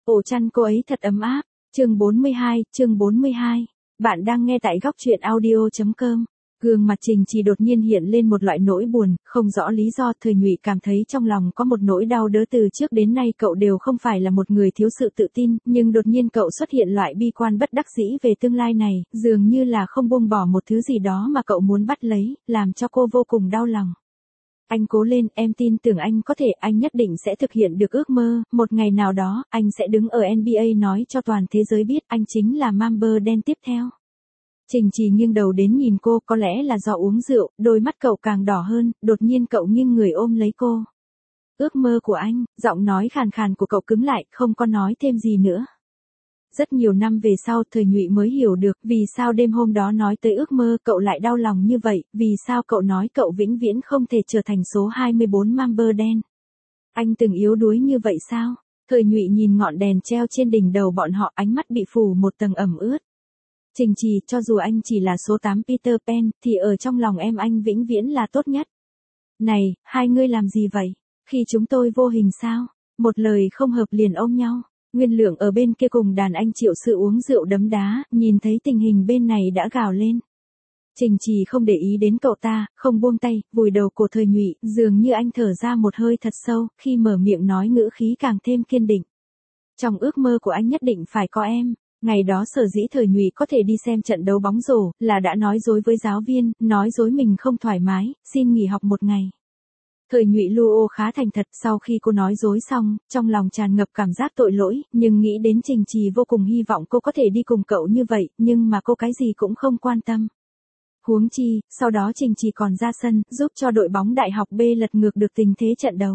Ổ chăn cô ấy thật ấm áp. Chương 42. Bạn đang nghe tại góc truyện audio.com. Gương mặt Trình Trì đột nhiên hiện lên một loại nỗi buồn, không rõ lý do. Thời Nhụy cảm thấy trong lòng có một nỗi đau đớn. Từ trước đến nay cậu đều không phải là một người thiếu sự tự tin, nhưng đột nhiên cậu xuất hiện loại bi quan bất đắc dĩ về tương lai này, dường như là không buông bỏ một thứ gì đó mà cậu muốn bắt lấy, làm cho cô vô cùng đau lòng. Anh cố lên, em tin tưởng anh có thể, anh nhất định sẽ thực hiện được ước mơ, một ngày nào đó, anh sẽ đứng ở NBA nói cho toàn thế giới biết anh chính là Mamba đen tiếp theo. Trình Trì nghiêng đầu đến nhìn cô, có lẽ là do uống rượu, đôi mắt cậu càng đỏ hơn, đột nhiên cậu nghiêng người ôm lấy cô. Ước mơ của anh, giọng nói khàn khàn của cậu cứng lại, không có nói thêm gì nữa. Rất nhiều năm về sau, Thời Nhụy mới hiểu được vì sao đêm hôm đó nói tới ước mơ cậu lại đau lòng như vậy, vì sao cậu nói cậu vĩnh viễn không thể trở thành số 24 Mamba đen. Anh từng yếu đuối như vậy sao? Thời Nhụy nhìn ngọn đèn treo trên đỉnh đầu bọn họ, ánh mắt bị phủ một tầng ẩm ướt. Trình Trì, cho dù anh chỉ là số 8 Peter Pan, thì ở trong lòng em anh vĩnh viễn là tốt nhất. Này, hai ngươi làm gì vậy? Khi chúng tôi vô hình sao? Một lời không hợp liền ôm nhau. Nguyên Lượng ở bên kia cùng đàn anh Triệu Sự uống rượu đấm đá, nhìn thấy tình hình bên này đã gào lên. Trình Trì không để ý đến cậu ta, không buông tay, vùi đầu cổ Thời Nhụy, dường như anh thở ra một hơi thật sâu, khi mở miệng nói ngữ khí càng thêm kiên định. Trong ước mơ của anh nhất định phải có em. Ngày đó sở dĩ Thời Nhụy có thể đi xem trận đấu bóng rổ, là đã nói dối với giáo viên, nói dối mình không thoải mái, xin nghỉ học một ngày. Thời Nhụy Luo khá thành thật, sau khi cô nói dối xong, trong lòng tràn ngập cảm giác tội lỗi, nhưng nghĩ đến Trình Trì vô cùng hy vọng cô có thể đi cùng cậu như vậy, nhưng mà cô cái gì cũng không quan tâm. Huống chi, sau đó Trình Trì còn ra sân, giúp cho đội bóng đại học B lật ngược được tình thế trận đấu.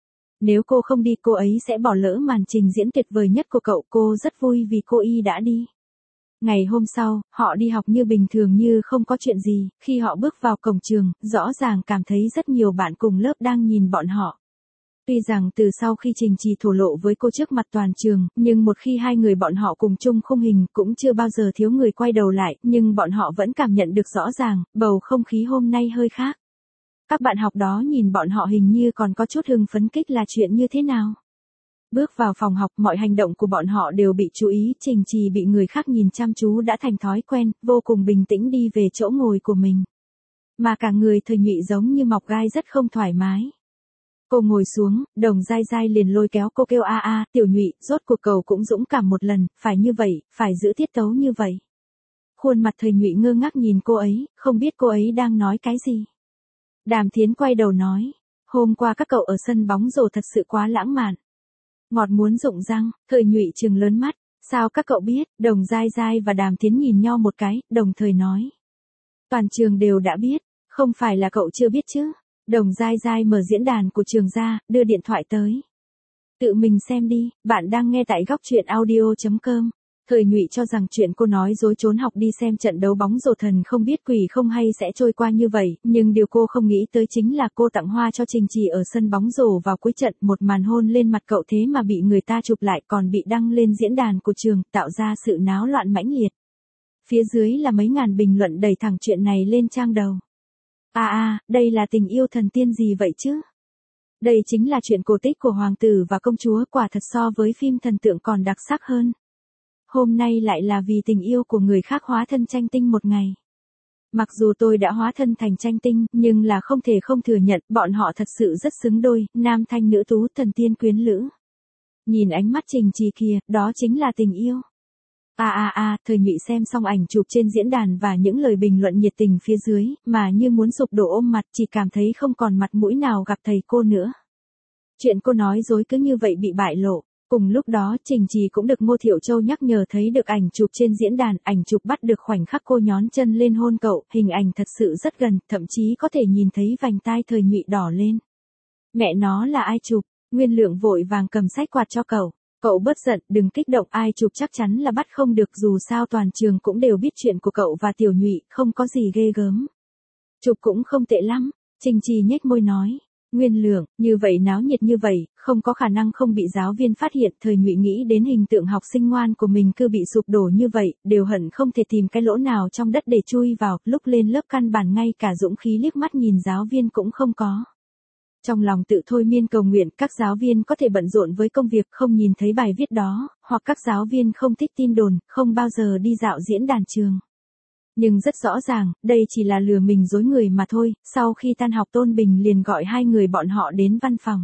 Nếu cô không đi cô ấy sẽ bỏ lỡ màn trình diễn tuyệt vời nhất của cậu, cô rất vui vì cô y đã đi. Ngày hôm sau, họ đi học như bình thường như không có chuyện gì, khi họ bước vào cổng trường, rõ ràng cảm thấy rất nhiều bạn cùng lớp đang nhìn bọn họ. Tuy rằng từ sau khi Trình Trì thổ lộ với cô trước mặt toàn trường, nhưng một khi hai người bọn họ cùng chung khung hình cũng chưa bao giờ thiếu người quay đầu lại, nhưng bọn họ vẫn cảm nhận được rõ ràng, bầu không khí hôm nay hơi khác. Các bạn học đó nhìn bọn họ hình như còn có chút hưng phấn, kích là chuyện như thế nào? Bước vào phòng học, mọi hành động của bọn họ đều bị chú ý, Trình Trì bị người khác nhìn chăm chú đã thành thói quen, vô cùng bình tĩnh đi về chỗ ngồi của mình. Mà cả người Thời Nhụy giống như mọc gai rất không thoải mái. Cô ngồi xuống, Đồng Giai Giai liền lôi kéo cô kêu a, Tiểu Nhụy, rốt cuộc cậu cũng dũng cảm một lần, phải như vậy, phải giữ tiết tấu như vậy. Khuôn mặt Thời Nhụy ngơ ngác nhìn cô ấy, không biết cô ấy đang nói cái gì. Đàm Thiến quay đầu nói, hôm qua các cậu ở sân bóng rổ thật sự quá lãng mạn. Ngọt muốn rụng răng, Thời Nhụy trừng lớn mắt, sao các cậu biết? Đồng Giai Giai và Đàm Thiến nhìn nhau một cái, đồng thời nói. Toàn trường đều đã biết, không phải là cậu chưa biết chứ. Đồng Giai Giai mở diễn đàn của trường ra, đưa điện thoại tới. Tự mình xem đi, bạn đang nghe tại góc truyện audio.com. Thời Nhụy cho rằng chuyện cô nói dối trốn học đi xem trận đấu bóng rổ thần không biết quỷ không hay sẽ trôi qua như vậy, nhưng điều cô không nghĩ tới chính là cô tặng hoa cho Trình Trì ở sân bóng rổ vào cuối trận, một màn hôn lên mặt cậu thế mà bị người ta chụp lại còn bị đăng lên diễn đàn của trường, tạo ra sự náo loạn mãnh liệt. Phía dưới là mấy ngàn bình luận đẩy thẳng chuyện này lên trang đầu. Đây là tình yêu thần tiên gì vậy chứ? Đây chính là chuyện cổ tích của hoàng tử và công chúa, quả thật so với phim thần tượng còn đặc sắc hơn. Hôm nay lại là vì tình yêu của người khác hóa thân tranh tinh một ngày. Mặc dù tôi đã hóa thân thành tranh tinh, nhưng là không thể không thừa nhận, bọn họ thật sự rất xứng đôi, nam thanh nữ tú, thần tiên quyến lữ. Nhìn ánh mắt Trình Trì kìa, đó chính là tình yêu. Thời Nhụy xem xong ảnh chụp trên diễn đàn và những lời bình luận nhiệt tình phía dưới, mà như muốn sụp đổ ôm mặt, chỉ cảm thấy không còn mặt mũi nào gặp thầy cô nữa. Chuyện cô nói dối cứ như vậy bị bại lộ. Cùng lúc đó, Trình Trì cũng được Ngô Thiệu Châu nhắc nhở thấy được ảnh chụp trên diễn đàn, ảnh chụp bắt được khoảnh khắc cô nhón chân lên hôn cậu, hình ảnh thật sự rất gần, thậm chí có thể nhìn thấy vành tai Thời Nhụy đỏ lên. Mẹ nó là ai chụp? Nguyên Lượng vội vàng cầm sách quạt cho cậu. Cậu bớt giận, đừng kích động, ai chụp chắc chắn là bắt không được, dù sao toàn trường cũng đều biết chuyện của cậu và Tiểu Nhụy, không có gì ghê gớm. Chụp cũng không tệ lắm, Trình Trì nhếch môi nói. Nguyên Lượng, như vậy náo nhiệt như vậy, không có khả năng không bị giáo viên phát hiện. Thời Nhụy nghĩ đến hình tượng học sinh ngoan của mình cứ bị sụp đổ như vậy, đều hận không thể tìm cái lỗ nào trong đất để chui vào, lúc lên lớp căn bản ngay cả dũng khí liếc mắt nhìn giáo viên cũng không có. Trong lòng tự thôi miên cầu nguyện các giáo viên có thể bận rộn với công việc không nhìn thấy bài viết đó, hoặc các giáo viên không thích tin đồn, không bao giờ đi dạo diễn đàn trường. Nhưng rất rõ ràng, đây chỉ là lừa mình dối người mà thôi, sau khi tan học Tôn Bình liền gọi hai người bọn họ đến văn phòng.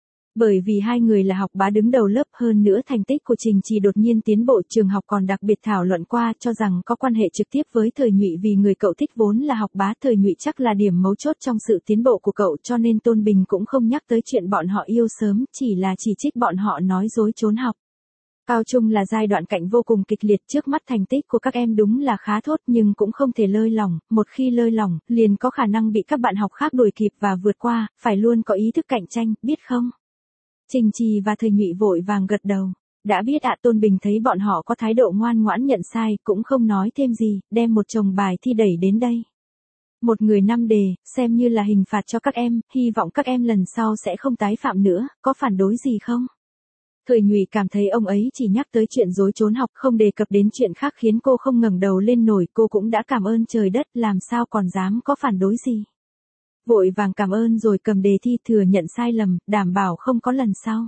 Bởi vì hai người là học bá đứng đầu lớp, hơn nữa thành tích của Trình Trì đột nhiên tiến bộ, trường học còn đặc biệt thảo luận qua, cho rằng có quan hệ trực tiếp với Thời Nhụy, vì người cậu thích vốn là học bá. Thời Nhụy chắc là điểm mấu chốt trong sự tiến bộ của cậu, cho nên Tôn Bình cũng không nhắc tới chuyện bọn họ yêu sớm, chỉ là chỉ trích bọn họ nói dối trốn học. Cao trung là giai đoạn cạnh vô cùng kịch liệt, trước mắt thành tích của các em đúng là khá tốt nhưng cũng không thể lơi lỏng, một khi lơi lỏng, liền có khả năng bị các bạn học khác đuổi kịp và vượt qua, phải luôn có ý thức cạnh tranh, biết không? Trình Trì và Thời Nhụy vội vàng gật đầu. Đã biết ạ. Tôn Bình thấy bọn họ có thái độ ngoan ngoãn nhận sai, cũng không nói thêm gì, đem một chồng bài thi đẩy đến đây. Một người 5 đề, xem như là hình phạt cho các em, hy vọng các em lần sau sẽ không tái phạm nữa, có phản đối gì không? Thời Nhụy cảm thấy ông ấy chỉ nhắc tới chuyện dối trốn học, không đề cập đến chuyện khác, khiến cô không ngẩng đầu lên nổi. Cô cũng đã cảm ơn trời đất, làm sao còn dám có phản đối gì. Vội vàng cảm ơn rồi cầm đề thi, thừa nhận sai lầm, đảm bảo không có lần sau.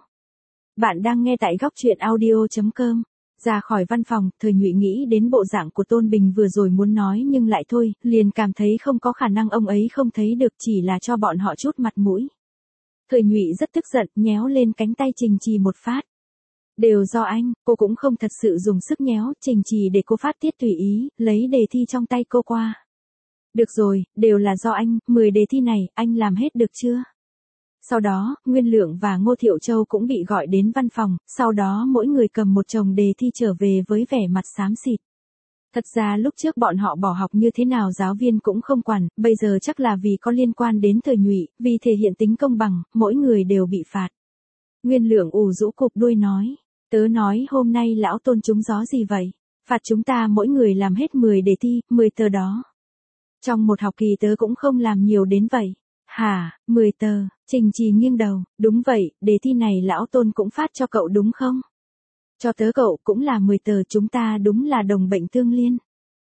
Bạn đang nghe tại góc truyện audio.com. Ra khỏi văn phòng, Thời Nhụy nghĩ đến bộ dạng của Tôn Bình vừa rồi muốn nói nhưng lại thôi, liền cảm thấy không có khả năng ông ấy không thấy được, chỉ là cho bọn họ chút mặt mũi. Thời Nhụy rất tức giận, nhéo lên cánh tay Trình Trì một phát. Đều do anh, cô cũng không thật sự dùng sức nhéo Trình Trì để cô phát tiết tùy ý, lấy đề thi trong tay cô qua. Được rồi, đều là do anh, 10 đề thi này, anh làm hết được chưa? Sau đó, Nguyên Lượng và Ngô Thiệu Châu cũng bị gọi đến văn phòng, sau đó mỗi người cầm một chồng đề thi trở về với vẻ mặt xám xịt. Thật ra lúc trước bọn họ bỏ học như thế nào giáo viên cũng không quản, bây giờ chắc là vì có liên quan đến Thời Nhụy, vì thể hiện tính công bằng, mỗi người đều bị phạt. Nguyên Lượng ù rũ cụp đuôi nói, tớ nói hôm nay lão Tôn trúng gió gì vậy? Phạt chúng ta mỗi người làm hết 10 đề thi, 10 tờ đó. Trong một học kỳ tớ cũng không làm nhiều đến vậy. Hả, 10 tờ, Trình Trì nghiêng đầu, đúng vậy, đề thi này lão Tôn cũng phát cho cậu đúng không? Cho tớ cậu cũng là 10 tờ, chúng ta đúng là đồng bệnh tương liên.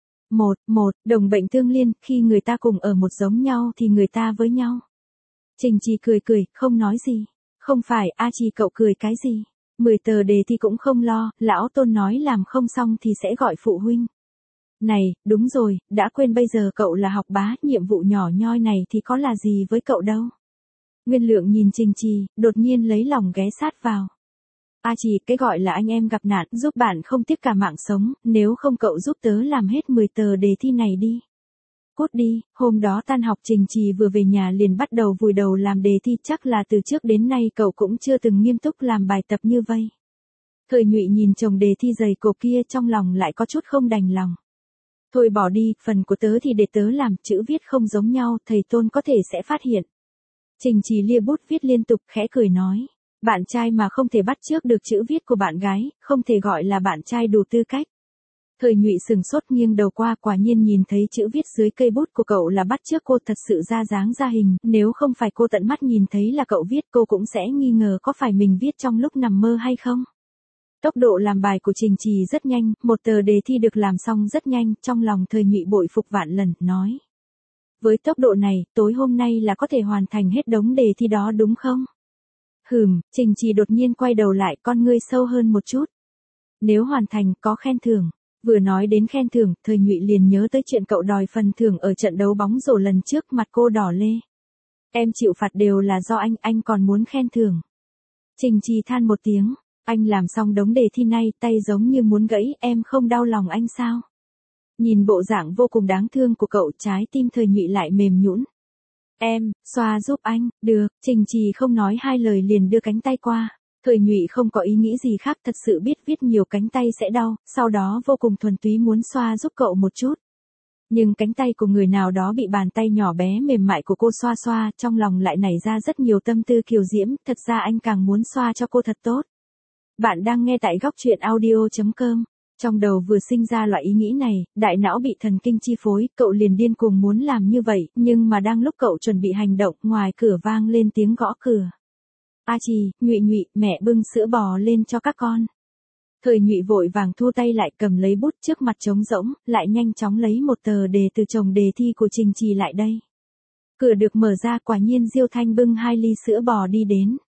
Đồng bệnh tương liên, khi người ta cùng ở một giống nhau thì người ta với nhau. Trình Trì cười cười, không nói gì. Không phải, A Trì cậu cười cái gì? 10 tờ đề thi cũng không lo, lão Tôn nói làm không xong thì sẽ gọi phụ huynh. Này, đúng rồi, đã quên bây giờ cậu là học bá, nhiệm vụ nhỏ nhoi này thì có là gì với cậu đâu. Nguyên Lượng nhìn Trình Trì, đột nhiên lấy lòng ghé sát vào. A Trì, cái gọi là anh em gặp nạn, giúp bạn không tiếc cả mạng sống, nếu không cậu giúp tớ làm hết 10 tờ đề thi này đi. Cút đi, hôm đó tan học Trình Trì vừa về nhà liền bắt đầu vùi đầu làm đề thi, chắc là từ trước đến nay cậu cũng chưa từng nghiêm túc làm bài tập như vậy. Thời Nhụy nhìn chồng đề thi dày cộp kia trong lòng lại có chút không đành lòng. Thôi bỏ đi, phần của tớ thì để tớ làm, chữ viết không giống nhau, thầy Tôn có thể sẽ phát hiện. Trình Trì lia bút viết liên tục, khẽ cười nói. Bạn trai mà không thể bắt chước được chữ viết của bạn gái, không thể gọi là bạn trai đủ tư cách. Thời Nhụy sừng sốt nghiêng đầu qua, quả nhiên nhìn thấy chữ viết dưới cây bút của cậu là bắt chước cô, thật sự ra dáng ra hình, nếu không phải cô tận mắt nhìn thấy là cậu viết, cô cũng sẽ nghi ngờ có phải mình viết trong lúc nằm mơ hay không. Tốc độ làm bài của Trình Trì rất nhanh, một tờ đề thi được làm xong rất nhanh, trong lòng Thời Nhụy bội phục vạn lần, nói. Với tốc độ này, tối hôm nay là có thể hoàn thành hết đống đề thi đó đúng không? Trình Trì đột nhiên quay đầu lại, con ngươi sâu hơn một chút. Nếu hoàn thành, có khen thưởng. Vừa nói đến khen thưởng, Thời Nhụy liền nhớ tới chuyện cậu đòi phần thưởng ở trận đấu bóng rổ lần trước, mặt cô đỏ lê. Em chịu phạt đều là do anh còn muốn khen thưởng. Trình Trì than một tiếng. Anh làm xong đống đề thi này, tay giống như muốn gãy, em không đau lòng anh sao? Nhìn bộ dạng vô cùng đáng thương của cậu, trái tim Thời Nhụy lại mềm nhũn. Em, xoa giúp anh, được, Trình Trì không nói hai lời liền đưa cánh tay qua. Thời Nhụy không có ý nghĩ gì khác, thật sự biết viết nhiều cánh tay sẽ đau, sau đó vô cùng thuần túy muốn xoa giúp cậu một chút. Nhưng cánh tay của người nào đó bị bàn tay nhỏ bé mềm mại của cô xoa xoa, trong lòng lại nảy ra rất nhiều tâm tư kiều diễm, thật ra anh càng muốn xoa cho cô thật tốt. Bạn đang nghe tại góc truyện audio.com. Trong đầu vừa sinh ra loại ý nghĩ này, đại não bị thần kinh chi phối, cậu liền điên cuồng muốn làm như vậy, nhưng mà đang lúc cậu chuẩn bị hành động, ngoài cửa vang lên tiếng gõ cửa. A Trì, Nhụy, mẹ bưng sữa bò lên cho các con. Thời Nhụy vội vàng thu tay lại, cầm lấy bút trước mặt trống rỗng, lại nhanh chóng lấy một tờ đề từ chồng đề thi của Trình Trì lại đây. Cửa được mở ra, quả nhiên Diêu Thanh bưng 2 ly sữa bò đi đến.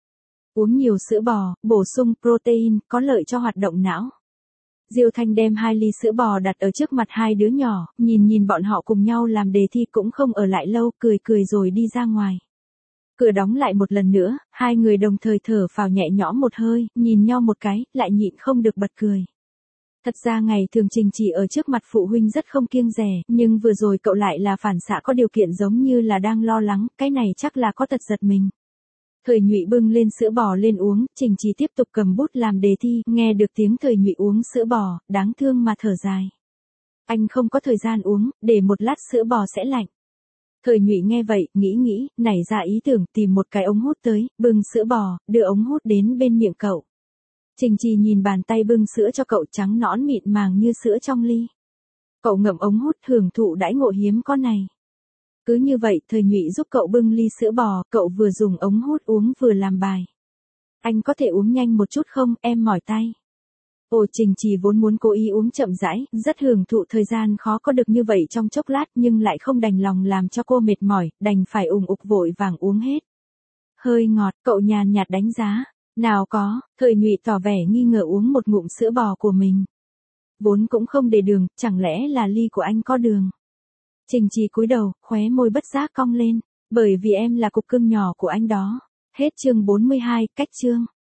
Uống nhiều sữa bò, bổ sung protein, có lợi cho hoạt động não. Diêu Thanh đem 2 ly sữa bò đặt ở trước mặt hai đứa nhỏ, nhìn bọn họ cùng nhau làm đề thi cũng không ở lại lâu, cười rồi đi ra ngoài. Cửa đóng lại một lần nữa, hai người đồng thời thở phào nhẹ nhõm một hơi, nhìn nhau một cái, lại nhịn không được bật cười. Thật ra ngày thường Trình Chỉ ở trước mặt phụ huynh rất không kiêng dè, nhưng vừa rồi cậu lại là phản xạ có điều kiện giống như là đang lo lắng, cái này chắc là có tật giật mình. Thời Nhụy bưng lên sữa bò lên uống, Trình Chỉ tiếp tục cầm bút làm đề thi, nghe được tiếng Thời Nhụy uống sữa bò, đáng thương mà thở dài. Anh không có thời gian uống, để một lát sữa bò sẽ lạnh. Thời Nhụy nghe vậy, nghĩ, nảy ra ý tưởng tìm một cái ống hút tới, bưng sữa bò, đưa ống hút đến bên miệng cậu. Trình Trì nhìn bàn tay bưng sữa cho cậu trắng nõn mịn màng như sữa trong ly. Cậu ngậm ống hút hưởng thụ đãi ngộ hiếm có này. Cứ như vậy, Thời Nhụy giúp cậu bưng ly sữa bò, cậu vừa dùng ống hút uống vừa làm bài. Anh có thể uống nhanh một chút không, em mỏi tay. Ồ, Trình Trì vốn muốn cố ý uống chậm rãi, rất hưởng thụ thời gian khó có được như vậy trong chốc lát nhưng lại không đành lòng làm cho cô mệt mỏi, đành phải ủng ục vội vàng uống hết. Hơi ngọt, cậu nhàn nhạt đánh giá. Nào có, Thời Nhụy tỏ vẻ nghi ngờ uống một ngụm sữa bò của mình. Vốn cũng không để đường, chẳng lẽ là ly của anh có đường. Trình Trì cúi đầu, khóe môi bất giác cong lên, bởi vì em là cục cưng nhỏ của anh đó. Hết chương 42, cách chương.